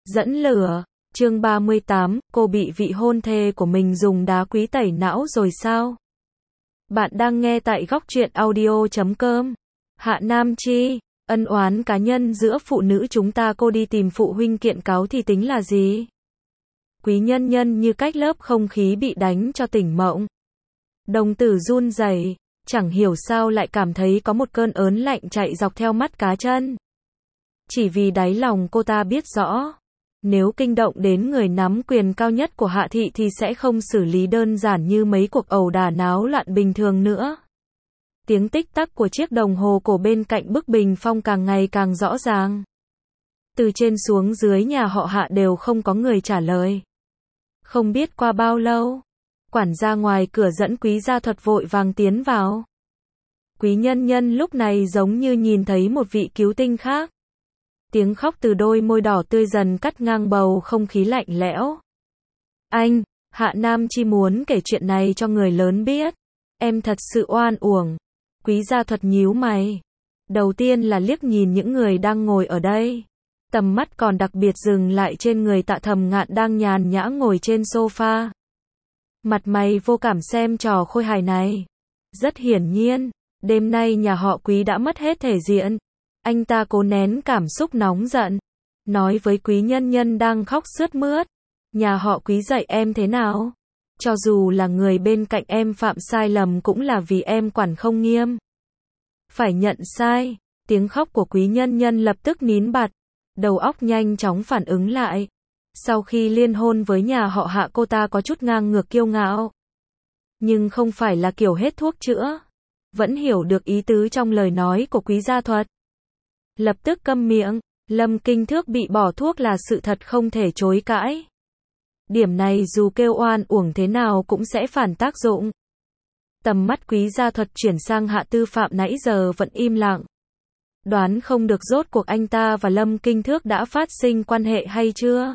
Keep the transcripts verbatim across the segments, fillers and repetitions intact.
Dẫn lửa, chương ba mươi tám, cô bị vị hôn thê của mình dùng đá quý tẩy não rồi sao? Bạn đang nghe tại góc truyện audio chấm com. Hạ Nam Chi, ân oán cá nhân giữa phụ nữ chúng ta, cô đi tìm phụ huynh kiện cáo thì tính là gì? Quý Nhân Nhân như cách lớp không khí bị đánh cho tỉnh mộng. Đồng tử run rẩy, chẳng hiểu sao lại cảm thấy có một cơn ớn lạnh chạy dọc theo mắt cá chân. Chỉ vì đáy lòng cô ta biết rõ, nếu kinh động đến người nắm quyền cao nhất của Hạ thị thì sẽ không xử lý đơn giản như mấy cuộc ẩu đả náo loạn bình thường nữa. Tiếng tích tắc của chiếc đồng hồ cổ bên cạnh bức bình phong càng ngày càng rõ ràng. Từ trên xuống dưới nhà họ Hạ đều không có người trả lời. Không biết qua bao lâu, quản gia ngoài cửa dẫn Quý Gia Thuật vội vàng tiến vào. Quý Nhân Nhân lúc này giống như nhìn thấy một vị cứu tinh khác. Tiếng khóc từ đôi môi đỏ tươi dần cắt ngang bầu không khí lạnh lẽo. Anh, Hạ Nam Chi muốn kể chuyện này cho người lớn biết. Em thật sự oan uổng. Quý Gia Thuật nhíu mày. Đầu tiên là liếc nhìn những người đang ngồi ở đây. Tầm mắt còn đặc biệt dừng lại trên người Tạ Thầm Ngạn đang nhàn nhã ngồi trên sofa. Mặt mày vô cảm xem trò khôi hài này. Rất hiển nhiên, đêm nay nhà họ Quý đã mất hết thể diện. Anh ta cố nén cảm xúc nóng giận, nói với Quý Nhân Nhân đang khóc sướt mướt. Nhà họ Quý dạy em thế nào? Cho dù là người bên cạnh em phạm sai lầm cũng là vì em quản không nghiêm. Phải nhận sai. Tiếng khóc của Quý Nhân Nhân lập tức nín bặt. Đầu óc nhanh chóng phản ứng lại. Sau khi liên hôn với nhà họ Hạ, cô ta có chút ngang ngược kiêu ngạo. Nhưng không phải là kiểu hết thuốc chữa. Vẫn hiểu được ý tứ trong lời nói của Quý Gia Thuật. Lập tức câm miệng. Lâm Kinh Thước bị bỏ thuốc là sự thật không thể chối cãi. Điểm này dù kêu oan uổng thế nào cũng sẽ phản tác dụng. Tầm mắt Quý Gia Thuật chuyển sang Hạ Tư Phạm nãy giờ vẫn im lặng. Đoán không được rốt cuộc anh ta và Lâm Kinh Thước đã phát sinh quan hệ hay chưa.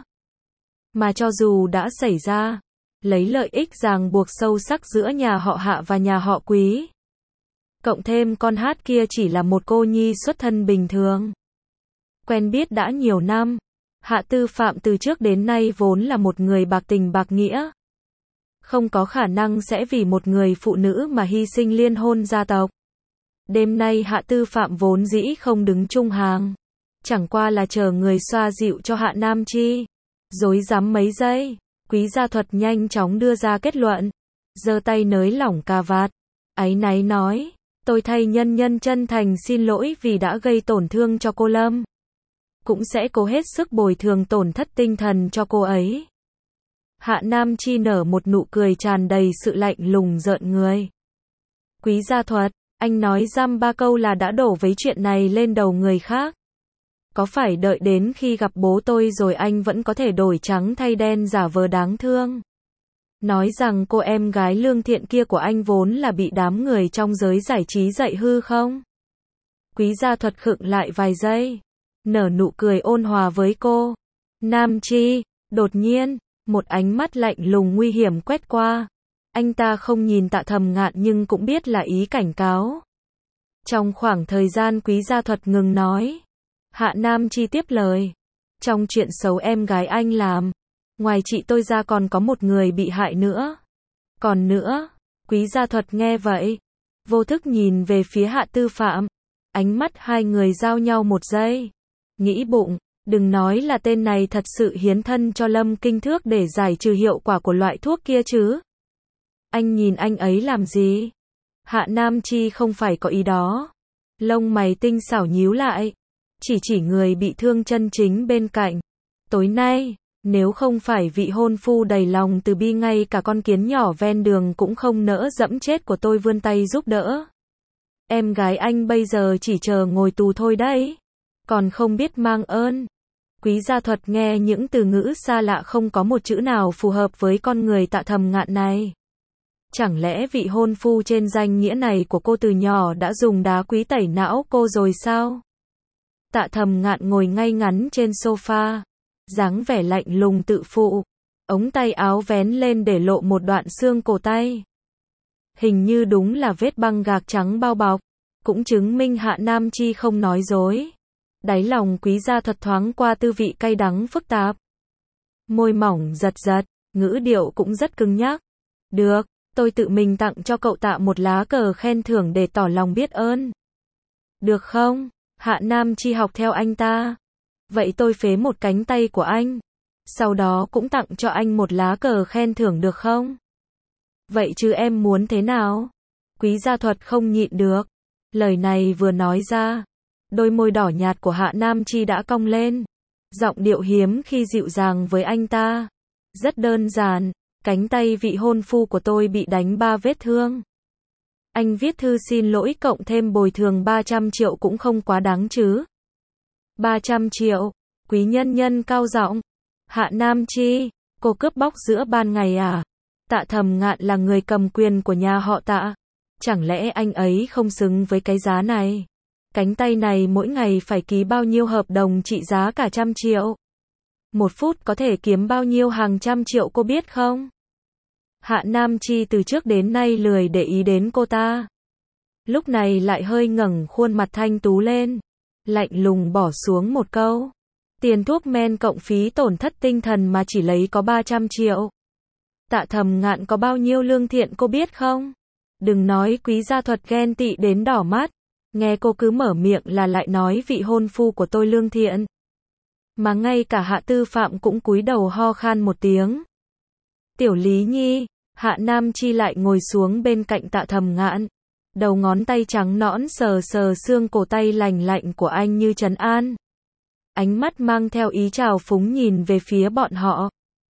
Mà cho dù đã xảy ra, lấy lợi ích ràng buộc sâu sắc giữa nhà họ Hạ và nhà họ Quý. Cộng thêm con hát kia chỉ là một cô nhi xuất thân bình thường. Quen biết đã nhiều năm, Hạ Tư Phạm từ trước đến nay vốn là một người bạc tình bạc nghĩa. Không có khả năng sẽ vì một người phụ nữ mà hy sinh liên hôn gia tộc. Đêm nay Hạ Tư Phạm vốn dĩ không đứng chung hàng. Chẳng qua là chờ người xoa dịu cho Hạ Nam Chi. Rối rắm mấy giây, Quý Gia Thuật nhanh chóng đưa ra kết luận. Giơ tay nới lỏng cà vạt. Áy náy nói. Tôi thay Nhân Nhân chân thành xin lỗi vì đã gây tổn thương cho cô Lâm. Cũng sẽ cố hết sức bồi thường tổn thất tinh thần cho cô ấy. Hạ Nam Chi nở một nụ cười tràn đầy sự lạnh lùng rợn người. Quý Gia Thuật, anh nói dăm ba câu là đã đổ vấy chuyện này lên đầu người khác. Có phải đợi đến khi gặp bố tôi rồi anh vẫn có thể đổi trắng thay đen giả vờ đáng thương? Nói rằng cô em gái lương thiện kia của anh vốn là bị đám người trong giới giải trí dạy hư không? Quý Gia Thuật khựng lại vài giây, nở nụ cười ôn hòa với cô. Nam Chi, đột nhiên, một ánh mắt lạnh lùng nguy hiểm quét qua. Anh ta không nhìn Tạ Thầm Ngạn nhưng cũng biết là ý cảnh cáo. Trong khoảng thời gian Quý Gia Thuật ngừng nói, Hạ Nam Chi tiếp lời. Trong chuyện xấu em gái anh làm, ngoài chị tôi ra còn có một người bị hại nữa. Còn nữa, Quý Gia Thuật nghe vậy, vô thức nhìn về phía Hạ Tư Phạm. Ánh mắt hai người giao nhau một giây. Nghĩ bụng, đừng nói là tên này thật sự hiến thân cho Lâm Kinh Thước để giải trừ hiệu quả của loại thuốc kia chứ. Anh nhìn anh ấy làm gì? Hạ Nam Chi không phải có ý đó. Lông mày tinh xảo nhíu lại. Chỉ chỉ người bị thương chân chính bên cạnh. Tối nay, nếu không phải vị hôn phu đầy lòng từ bi, ngay cả con kiến nhỏ ven đường cũng không nỡ dẫm chết của tôi vươn tay giúp đỡ. Em gái anh bây giờ chỉ chờ ngồi tù thôi đấy. Còn không biết mang ơn. Quý Gia Thuật nghe những từ ngữ xa lạ không có một chữ nào phù hợp với con người Tạ Thầm Ngạn này. Chẳng lẽ vị hôn phu trên danh nghĩa này của cô từ nhỏ đã dùng đá quý tẩy não cô rồi sao? Tạ Thầm Ngạn ngồi ngay ngắn trên sofa, dáng vẻ lạnh lùng tự phụ, ống tay áo vén lên để lộ một đoạn xương cổ tay. Hình như đúng là vết băng gạc trắng bao bọc, cũng chứng minh Hạ Nam Chi không nói dối. Đáy lòng Quý Gia Thuật thoáng qua tư vị cay đắng phức tạp. Môi mỏng giật giật, ngữ điệu cũng rất cứng nhắc. Được, tôi tự mình tặng cho cậu Tạ một lá cờ khen thưởng để tỏ lòng biết ơn. Được không? Hạ Nam Chi học theo anh ta. Vậy tôi phế một cánh tay của anh. Sau đó cũng tặng cho anh một lá cờ khen thưởng được không? Vậy chứ em muốn thế nào? Quý Gia Thuật không nhịn được. Lời này vừa nói ra, đôi môi đỏ nhạt của Hạ Nam Chi đã cong lên. Giọng điệu hiếm khi dịu dàng với anh ta. Rất đơn giản, cánh tay vị hôn phu của tôi bị đánh ba vết thương. Anh viết thư xin lỗi cộng thêm bồi thường ba trăm triệu cũng không quá đáng chứ. ba trăm triệu, Quý Nhân Nhân cao giọng. Hạ Nam Chi, cô cướp bóc giữa ban ngày à? Tạ Thầm Ngạn là người cầm quyền của nhà họ Tạ. Chẳng lẽ anh ấy không xứng với cái giá này? Cánh tay này mỗi ngày phải ký bao nhiêu hợp đồng trị giá cả trăm triệu? Một phút có thể kiếm bao nhiêu hàng trăm triệu cô biết không? Hạ Nam Chi từ trước đến nay lười để ý đến cô ta. Lúc này lại hơi ngẩng khuôn mặt thanh tú lên. Lạnh lùng bỏ xuống một câu. Tiền thuốc men cộng phí tổn thất tinh thần mà chỉ lấy có ba trăm triệu. Tạ Thầm Ngạn có bao nhiêu lương thiện cô biết không? Đừng nói Quý Gia Thuật ghen tị đến đỏ mắt. Nghe cô cứ mở miệng là lại nói vị hôn phu của tôi lương thiện. Mà ngay cả Hạ Tư Phạm cũng cúi đầu ho khan một tiếng. Tiểu Lý Nhi, Hạ Nam Chi lại ngồi xuống bên cạnh Tạ Thầm Ngạn. Đầu ngón tay trắng nõn sờ sờ xương cổ tay lành lạnh của anh như trấn an. Ánh mắt mang theo ý trào phúng nhìn về phía bọn họ.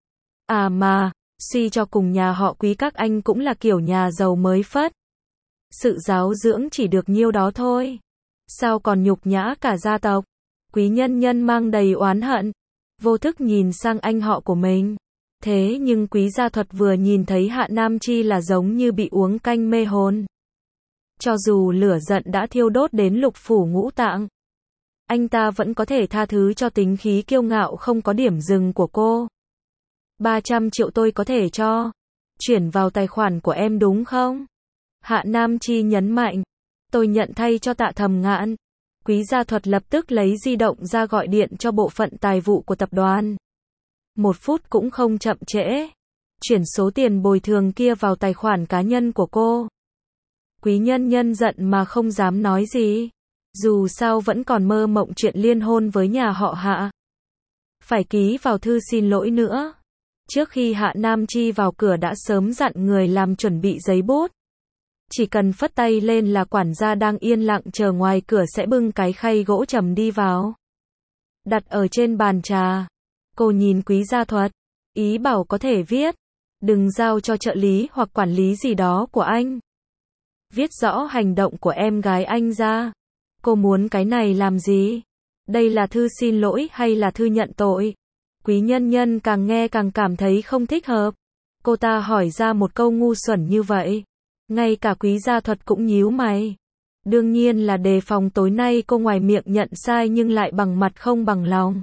À mà, suy cho cùng nhà họ Quý các anh cũng là kiểu nhà giàu mới phất. Sự giáo dưỡng chỉ được nhiêu đó thôi. Sao còn nhục nhã cả gia tộc? Quý Nhân Nhân mang đầy oán hận. Vô thức nhìn sang anh họ của mình. Thế nhưng Quý Gia Thuật vừa nhìn thấy Hạ Nam Chi là giống như bị uống canh mê hồn. Cho dù lửa giận đã thiêu đốt đến lục phủ ngũ tạng, anh ta vẫn có thể tha thứ cho tính khí kiêu ngạo không có điểm dừng của cô. ba trăm triệu tôi có thể cho. Chuyển vào tài khoản của em đúng không? Hạ Nam Chi nhấn mạnh. Tôi nhận thay cho Tạ Thầm Ngạn. Quý Gia Thuật lập tức lấy di động ra gọi điện cho bộ phận tài vụ của tập đoàn. Một phút cũng không chậm trễ. Chuyển số tiền bồi thường kia vào tài khoản cá nhân của cô. Quý Nhân Nhân giận mà không dám nói gì. Dù sao vẫn còn mơ mộng chuyện liên hôn với nhà họ Hạ. Phải ký vào thư xin lỗi nữa. Trước khi Hạ Nam Chi vào cửa đã sớm dặn người làm chuẩn bị giấy bút. Chỉ cần phất tay lên là quản gia đang yên lặng chờ ngoài cửa sẽ bưng cái khay gỗ trầm đi vào. Đặt ở trên bàn trà. Cô nhìn Quý Gia Thuật. Ý bảo có thể viết. Đừng giao cho trợ lý hoặc quản lý gì đó của anh. Viết rõ hành động của em gái anh ra. Cô muốn cái này làm gì? Đây là thư xin lỗi hay là thư nhận tội? Quý Nhân Nhân càng nghe càng cảm thấy không thích hợp. Cô ta hỏi ra một câu ngu xuẩn như vậy. Ngay cả Quý Gia Thuật cũng nhíu mày. Đương nhiên là đề phòng tối nay cô ngoài miệng nhận sai nhưng lại bằng mặt không bằng lòng.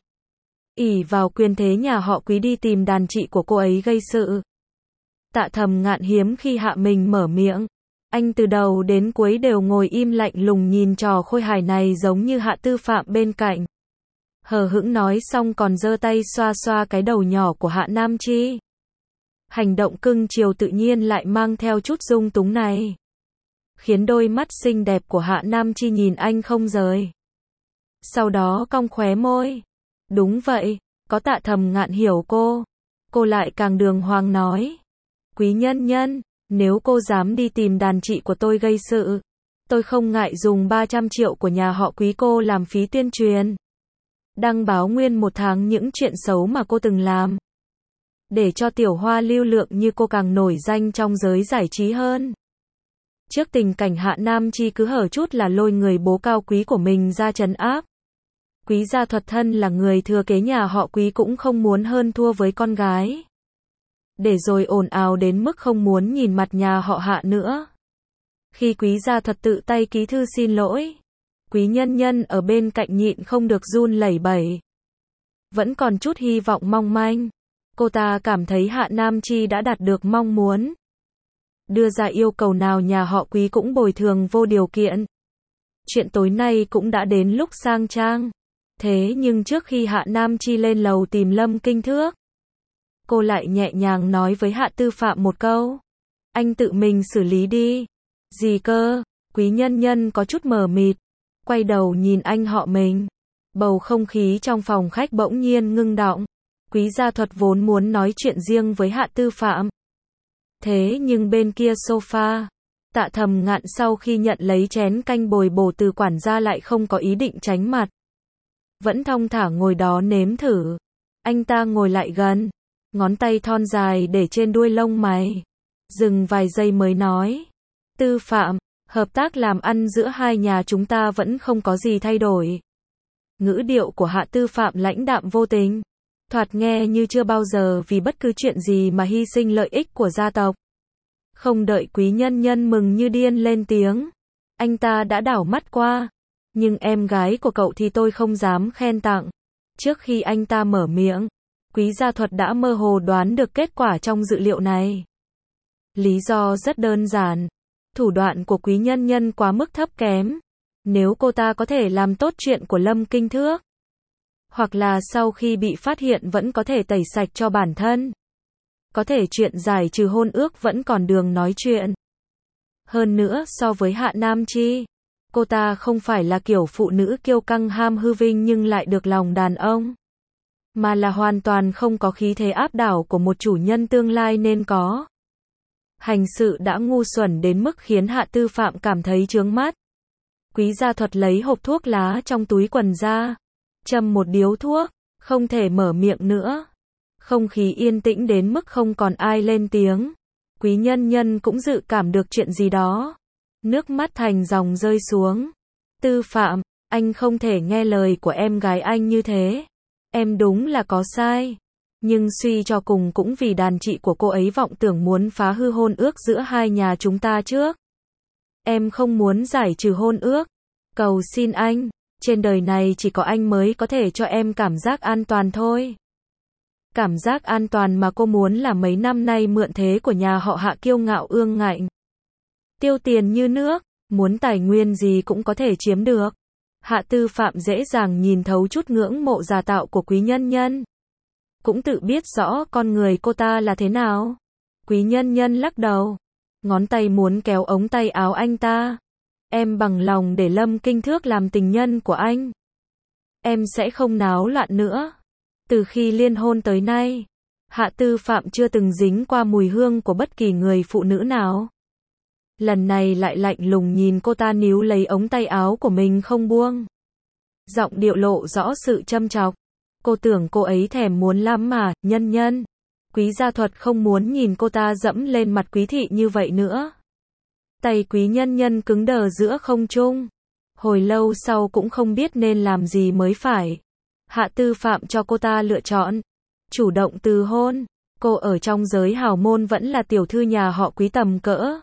Ỷ vào quyền thế nhà họ Quý đi tìm đàn chị của cô ấy gây sự. Tạ Thầm Ngạn hiếm khi hạ mình mở miệng. Anh từ đầu đến cuối đều ngồi im lạnh lùng nhìn trò khôi hài này giống như Hạ Tư Phạm bên cạnh. Hờ hững nói xong còn giơ tay xoa xoa cái đầu nhỏ của Hạ Nam Chi. Hành động cưng chiều tự nhiên lại mang theo chút dung túng này. Khiến đôi mắt xinh đẹp của Hạ Nam Chi nhìn anh không rời. Sau đó cong khóe môi. Đúng vậy, có Tạ Thầm Ngạn hiểu cô. Cô lại càng đường hoàng nói. Quý Nhân Nhân, nếu cô dám đi tìm đàn chị của tôi gây sự, tôi không ngại dùng ba trăm triệu của nhà họ Quý cô làm phí tuyên truyền. Đăng báo nguyên một tháng những chuyện xấu mà cô từng làm. Để cho tiểu hoa lưu lượng như cô càng nổi danh trong giới giải trí hơn. Trước tình cảnh Hạ Nam Chi cứ hở chút là lôi người bố cao quý của mình ra trấn áp. Quý Gia Thuật thân là người thừa kế nhà họ Quý cũng không muốn hơn thua với con gái. Để rồi ồn ào đến mức không muốn nhìn mặt nhà họ Hạ nữa. Khi Quý Gia Thuật tự tay ký thư xin lỗi, Quý Nhân Nhân ở bên cạnh nhịn không được run lẩy bẩy. Vẫn còn chút hy vọng mong manh. Cô ta cảm thấy Hạ Nam Chi đã đạt được mong muốn. Đưa ra yêu cầu nào nhà họ Quý cũng bồi thường vô điều kiện. Chuyện tối nay cũng đã đến lúc sang trang. Thế nhưng trước khi Hạ Nam Chi lên lầu tìm Lâm Kinh Thước, cô lại nhẹ nhàng nói với Hạ Tư Phạm một câu. Anh tự mình xử lý đi. Gì cơ? Quý Nhân Nhân có chút mờ mịt, quay đầu nhìn anh họ mình. Bầu không khí trong phòng khách bỗng nhiên ngưng đọng. Quý Gia Thuật vốn muốn nói chuyện riêng với Hạ Tư Phạm. Thế nhưng bên kia sofa, Tạ Thầm Ngạn sau khi nhận lấy chén canh bồi bổ từ quản gia lại không có ý định tránh mặt. Vẫn thong thả ngồi đó nếm thử. Anh ta ngồi lại gần, ngón tay thon dài để trên đuôi lông mày. Dừng vài giây mới nói. Tư Phạm, hợp tác làm ăn giữa hai nhà chúng ta vẫn không có gì thay đổi. Ngữ điệu của Hạ Tư Phạm lãnh đạm vô tình. Thoạt nghe như chưa bao giờ vì bất cứ chuyện gì mà hy sinh lợi ích của gia tộc. Không đợi Quý Nhân Nhân mừng như điên lên tiếng. Anh ta đã đảo mắt qua. Nhưng em gái của cậu thì tôi không dám khen tặng. Trước khi anh ta mở miệng, Quý Gia Thuật đã mơ hồ đoán được kết quả trong dự liệu này. Lý do rất đơn giản. Thủ đoạn của Quý Nhân Nhân quá mức thấp kém. Nếu cô ta có thể làm tốt chuyện của Lâm Kinh Thước, hoặc là sau khi bị phát hiện vẫn có thể tẩy sạch cho bản thân, có thể chuyện giải trừ hôn ước vẫn còn đường nói chuyện. Hơn nữa so với Hạ Nam Chi, cô ta không phải là kiểu phụ nữ kiêu căng ham hư vinh nhưng lại được lòng đàn ông, mà là hoàn toàn không có khí thế áp đảo của một chủ nhân tương lai nên có. Hành sự đã ngu xuẩn đến mức khiến Hạ Tư Phạm cảm thấy chướng mắt. Quý Gia Thuật lấy hộp thuốc lá trong túi quần ra, châm một điếu thuốc, không thể mở miệng nữa. Không khí yên tĩnh đến mức không còn ai lên tiếng. Quý Nhân Nhân cũng dự cảm được chuyện gì đó. Nước mắt thành dòng rơi xuống. Tư Phạm, anh không thể nghe lời của em gái anh như thế. Em đúng là có sai. Nhưng suy cho cùng cũng vì đàn chị của cô ấy vọng tưởng muốn phá hư hôn ước giữa hai nhà chúng ta trước. Em không muốn giải trừ hôn ước. Cầu xin anh, trên đời này chỉ có anh mới có thể cho em cảm giác an toàn thôi. Cảm giác an toàn mà cô muốn là mấy năm nay mượn thế của nhà họ Hạ kiêu ngạo ương ngạnh. Tiêu tiền như nước, muốn tài nguyên gì cũng có thể chiếm được. Hạ Tư Phạm dễ dàng nhìn thấu chút ngưỡng mộ giả tạo của Quý Nhân Nhân. Cũng tự biết rõ con người cô ta là thế nào. Quý Nhân Nhân lắc đầu, ngón tay muốn kéo ống tay áo anh ta. Em bằng lòng để Lâm Kinh Thước làm tình nhân của anh. Em sẽ không náo loạn nữa. Từ khi liên hôn tới nay, Hạ Tư Phạm chưa từng dính qua mùi hương của bất kỳ người phụ nữ nào. Lần này lại lạnh lùng nhìn cô ta níu lấy ống tay áo của mình không buông. Giọng điệu lộ rõ sự châm chọc. Cô tưởng cô ấy thèm muốn lắm mà, Nhân Nhân. Quý Gia Thuật không muốn nhìn cô ta dẫm lên mặt Quý thị như vậy nữa. Tay Quý Nhân Nhân cứng đờ giữa không trung. Hồi lâu sau cũng không biết nên làm gì mới phải. Hạ Tư Phạm cho cô ta lựa chọn. Chủ động từ hôn. Cô ở trong giới hào môn vẫn là tiểu thư nhà họ Quý tầm cỡ.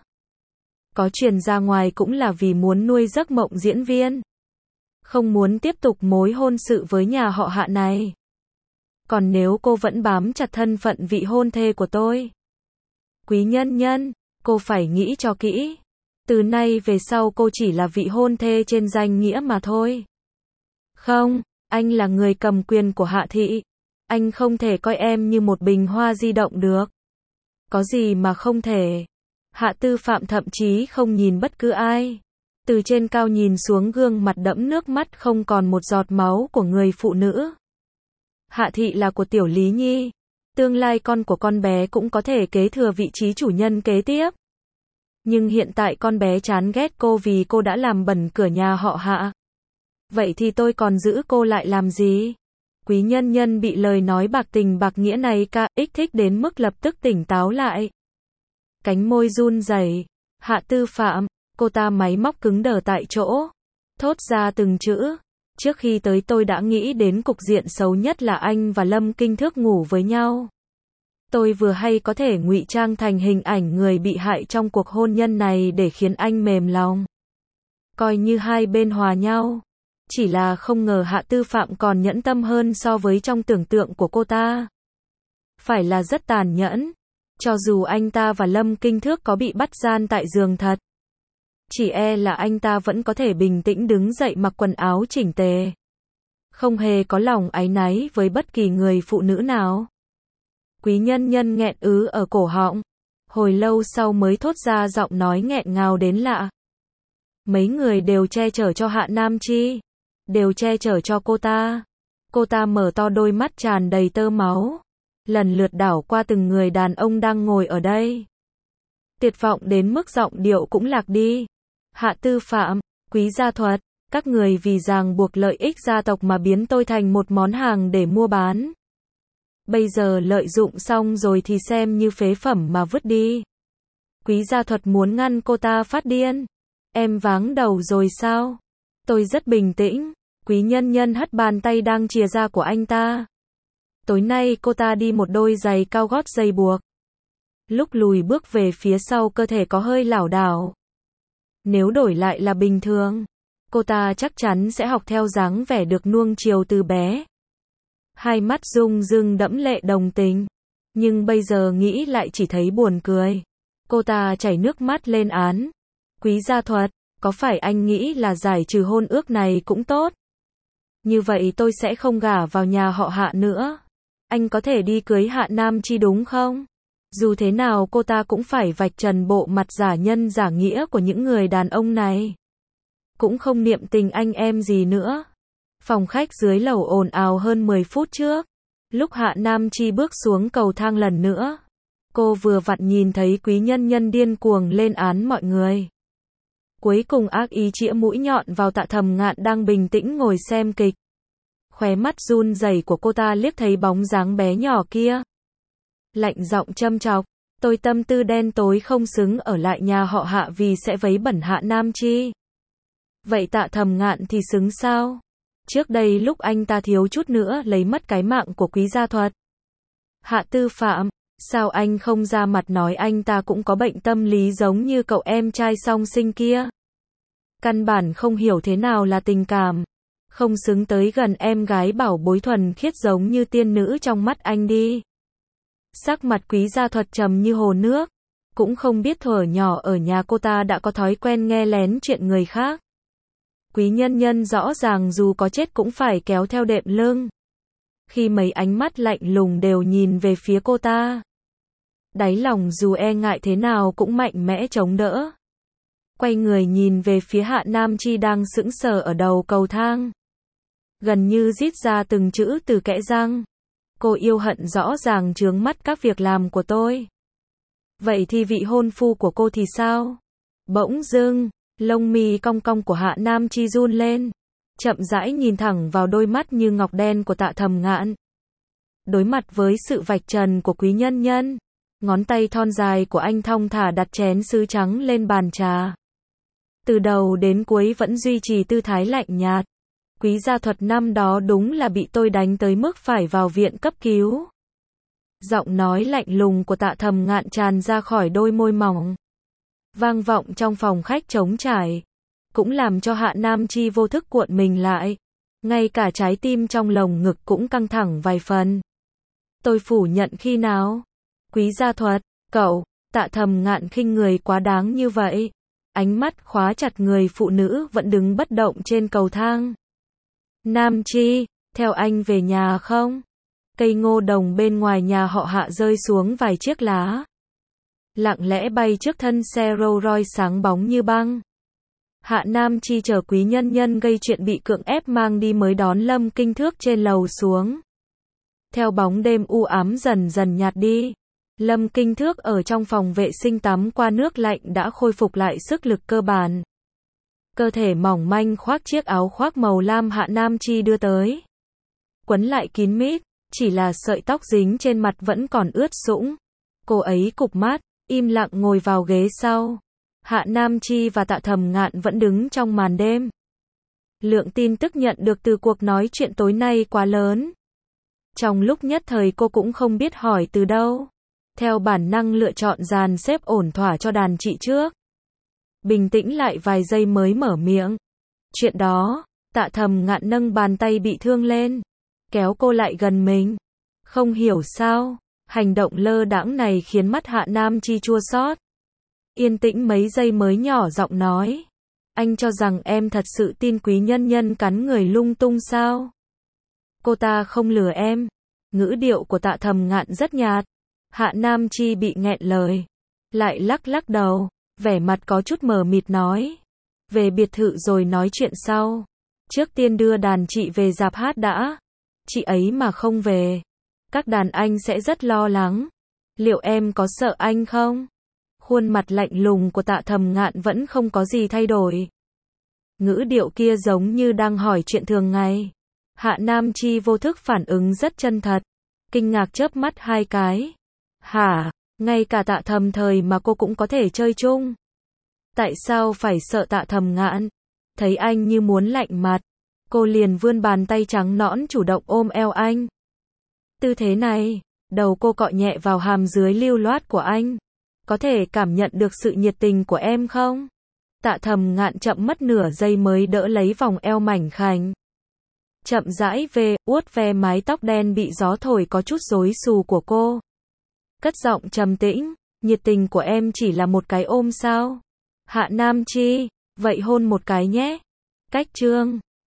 Có truyền ra ngoài cũng là vì muốn nuôi giấc mộng diễn viên. Không muốn tiếp tục mối hôn sự với nhà họ Hạ này. Còn nếu cô vẫn bám chặt thân phận vị hôn thê của tôi, Quý Nhân Nhân, cô phải nghĩ cho kỹ. Từ nay về sau cô chỉ là vị hôn thê trên danh nghĩa mà thôi. Không, anh là người cầm quyền của Hạ thị. Anh không thể coi em như một bình hoa di động được. Có gì mà không thể. Hạ Tư Phạm thậm chí không nhìn bất cứ ai. Từ trên cao nhìn xuống gương mặt đẫm nước mắt không còn một giọt máu của người phụ nữ. Hạ thị là của Tiểu Lý Nhi. Tương lai con của con bé cũng có thể kế thừa vị trí chủ nhân kế tiếp. Nhưng hiện tại con bé chán ghét cô vì cô đã làm bẩn cửa nhà họ Hạ. Vậy thì tôi còn giữ cô lại làm gì? Quý Nhân Nhân bị lời nói bạc tình bạc nghĩa này ca ích thích đến mức lập tức tỉnh táo lại. Cánh môi run rẩy. Hạ Tư Phạm, cô ta máy móc cứng đờ tại chỗ. Thốt ra từng chữ. Trước khi tới tôi đã nghĩ đến cục diện xấu nhất là anh và Lâm Kinh Thước ngủ với nhau. Tôi vừa hay có thể ngụy trang thành hình ảnh người bị hại trong cuộc hôn nhân này để khiến anh mềm lòng. Coi như hai bên hòa nhau. Chỉ là không ngờ Hạ Tư Phạm còn nhẫn tâm hơn so với trong tưởng tượng của cô ta. Phải là rất tàn nhẫn. Cho dù anh ta và Lâm Kinh Thước có bị bắt gian tại giường thật, chỉ e là anh ta vẫn có thể bình tĩnh đứng dậy mặc quần áo chỉnh tề. Không hề có lòng áy náy với bất kỳ người phụ nữ nào. Quý nhân nhân nghẹn ứ ở cổ họng. Hồi lâu sau mới thốt ra giọng nói nghẹn ngào đến lạ. Mấy người đều che chở cho Hạ Nam Chi. Đều che chở cho cô ta. Cô ta mở to đôi mắt tràn đầy tơ máu. Lần lượt đảo qua từng người đàn ông đang ngồi ở đây. Tuyệt vọng đến mức giọng điệu cũng lạc đi. Hạ Tư Phạm, Quý Gia Thuật, các người vì ràng buộc lợi ích gia tộc mà biến tôi thành một món hàng để mua bán. Bây giờ lợi dụng xong rồi thì xem như phế phẩm mà vứt đi. Quý Gia Thuật muốn ngăn cô ta phát điên. Em váng đầu rồi sao? Tôi rất bình tĩnh. Quý nhân nhân hất bàn tay đang chìa ra của anh ta. Tối nay cô ta đi một đôi giày cao gót dây buộc. Lúc lùi bước về phía sau cơ thể có hơi lảo đảo. Nếu đổi lại là bình thường, cô ta chắc chắn sẽ học theo dáng vẻ được nuông chiều từ bé. Hai mắt rung rưng đẫm lệ đồng tình. Nhưng bây giờ nghĩ lại chỉ thấy buồn cười. Cô ta chảy nước mắt lên án. Quý Gia Thuật, có phải anh nghĩ là giải trừ hôn ước này cũng tốt? Như vậy tôi sẽ không gả vào nhà họ Hạ nữa. Anh có thể đi cưới Hạ Nam Chi đúng không? Dù thế nào cô ta cũng phải vạch trần bộ mặt giả nhân giả nghĩa của những người đàn ông này. Cũng không niệm tình anh em gì nữa. Phòng khách dưới lầu ồn ào hơn mười phút trước. Lúc Hạ Nam Chi bước xuống cầu thang lần nữa. Cô vừa vặn nhìn thấy quý nhân nhân điên cuồng lên án mọi người. Cuối cùng ác ý chĩa mũi nhọn vào Tạ Thầm Ngạn đang bình tĩnh ngồi xem kịch. Khóe mắt run rẩy của cô ta liếc thấy bóng dáng bé nhỏ kia. Lạnh giọng châm chọc, tôi tâm tư đen tối không xứng ở lại nhà họ Hạ vì sẽ vấy bẩn Hạ Nam Chi. Vậy Tạ Thầm Ngạn thì xứng sao? Trước đây lúc anh ta thiếu chút nữa lấy mất cái mạng của Quý Gia Thuật. Hạ Tư Phạm, sao anh không ra mặt nói anh ta cũng có bệnh tâm lý giống như cậu em trai song sinh kia? Căn bản không hiểu thế nào là tình cảm. Không xứng tới gần em gái bảo bối thuần khiết giống như tiên nữ trong mắt anh đi. Sắc mặt Quý Gia Thuật trầm như hồ nước. Cũng không biết thuở nhỏ ở nhà cô ta đã có thói quen nghe lén chuyện người khác. Quý nhân nhân rõ ràng dù có chết cũng phải kéo theo đệm lưng. Khi mấy ánh mắt lạnh lùng đều nhìn về phía cô ta. Đáy lòng dù e ngại thế nào cũng mạnh mẽ chống đỡ. Quay người nhìn về phía Hạ Nam Chi đang sững sờ ở đầu cầu thang. Gần như rít ra từng chữ từ kẽ răng. Cô yêu hận rõ ràng chướng mắt các việc làm của tôi. Vậy thì vị hôn phu của cô thì sao? Bỗng dưng, lông mi cong cong của Hạ Nam Chi run lên. Chậm rãi nhìn thẳng vào đôi mắt như ngọc đen của Tạ Thầm Ngạn. Đối mặt với sự vạch trần của quý nhân nhân. Ngón tay thon dài của anh thong thả đặt chén sứ trắng lên bàn trà. Từ đầu đến cuối vẫn duy trì tư thái lạnh nhạt. Quý Gia Thuật năm đó đúng là bị tôi đánh tới mức phải vào viện cấp cứu. Giọng nói lạnh lùng của Tạ Thầm Ngạn tràn ra khỏi đôi môi mỏng. Vang vọng trong phòng khách trống trải. Cũng làm cho Hạ Nam Chi vô thức cuộn mình lại. Ngay cả trái tim trong lồng ngực cũng căng thẳng vài phần. Tôi phủ nhận khi nào? Quý Gia Thuật, cậu, Tạ Thầm Ngạn khinh người quá đáng như vậy. Ánh mắt khóa chặt người phụ nữ vẫn đứng bất động trên cầu thang. Nam Chi, theo anh về nhà không? Cây ngô đồng bên ngoài nhà họ Hạ rơi xuống vài chiếc lá. Lặng lẽ bay trước thân xe Rolls Royce sáng bóng như băng. Hạ Nam Chi chờ quý nhân nhân gây chuyện bị cưỡng ép mang đi mới đón Lâm Kinh Thước trên lầu xuống. Theo bóng đêm u ám dần dần nhạt đi. Lâm Kinh Thước ở trong phòng vệ sinh tắm qua nước lạnh đã khôi phục lại sức lực cơ bản. Cơ thể mỏng manh khoác chiếc áo khoác màu lam Hạ Nam Chi đưa tới. Quấn lại kín mít, chỉ là sợi tóc dính trên mặt vẫn còn ướt sũng. Cô ấy cụp mắt, im lặng ngồi vào ghế sau. Hạ Nam Chi và Tạ Thầm Ngạn vẫn đứng trong màn đêm. Lượng tin tức nhận được từ cuộc nói chuyện tối nay quá lớn. Trong lúc nhất thời cô cũng không biết hỏi từ đâu. Theo bản năng lựa chọn dàn xếp ổn thỏa cho đàn chị trước. Bình tĩnh lại vài giây mới mở miệng. Chuyện đó, Tạ Thầm Ngạn nâng bàn tay bị thương lên. Kéo cô lại gần mình. Không hiểu sao, hành động lơ đãng này khiến mắt Hạ Nam Chi chua xót. Yên tĩnh mấy giây mới nhỏ giọng nói. Anh cho rằng em thật sự tin quý nhân nhân cắn người lung tung sao? Cô ta không lừa em. Ngữ điệu của Tạ Thầm Ngạn rất nhạt. Hạ Nam Chi bị nghẹn lời. Lại lắc lắc đầu, vẻ mặt có chút mờ mịt nói. Về biệt thự rồi nói chuyện sau. Trước tiên đưa đàn chị về rạp hát đã. Chị ấy mà không về, các đàn anh sẽ rất lo lắng. Liệu em có sợ anh không? Khuôn mặt lạnh lùng của Tạ Thầm Ngạn vẫn không có gì thay đổi. Ngữ điệu kia giống như đang hỏi chuyện thường ngày. Hạ Nam Chi vô thức phản ứng rất chân thật. Kinh ngạc chớp mắt hai cái. Hả? Ngay cả Tạ Thầm Thời mà cô cũng có thể chơi chung. Tại sao phải sợ Tạ Thầm Ngạn? Thấy anh như muốn lạnh mặt, cô liền vươn bàn tay trắng nõn chủ động ôm eo anh. Tư thế này, đầu cô cọ nhẹ vào hàm dưới lưu loát của anh. Có thể cảm nhận được sự nhiệt tình của em không? Tạ Thầm Ngạn chậm mất nửa giây mới đỡ lấy vòng eo mảnh khảnh. Chậm rãi về, uốt ve mái tóc đen bị gió thổi có chút rối xù của cô. Cất giọng trầm tĩnh, nhiệt tình của em chỉ là một cái ôm sao? Hạ Nam Chi, vậy hôn một cái nhé. Cách chương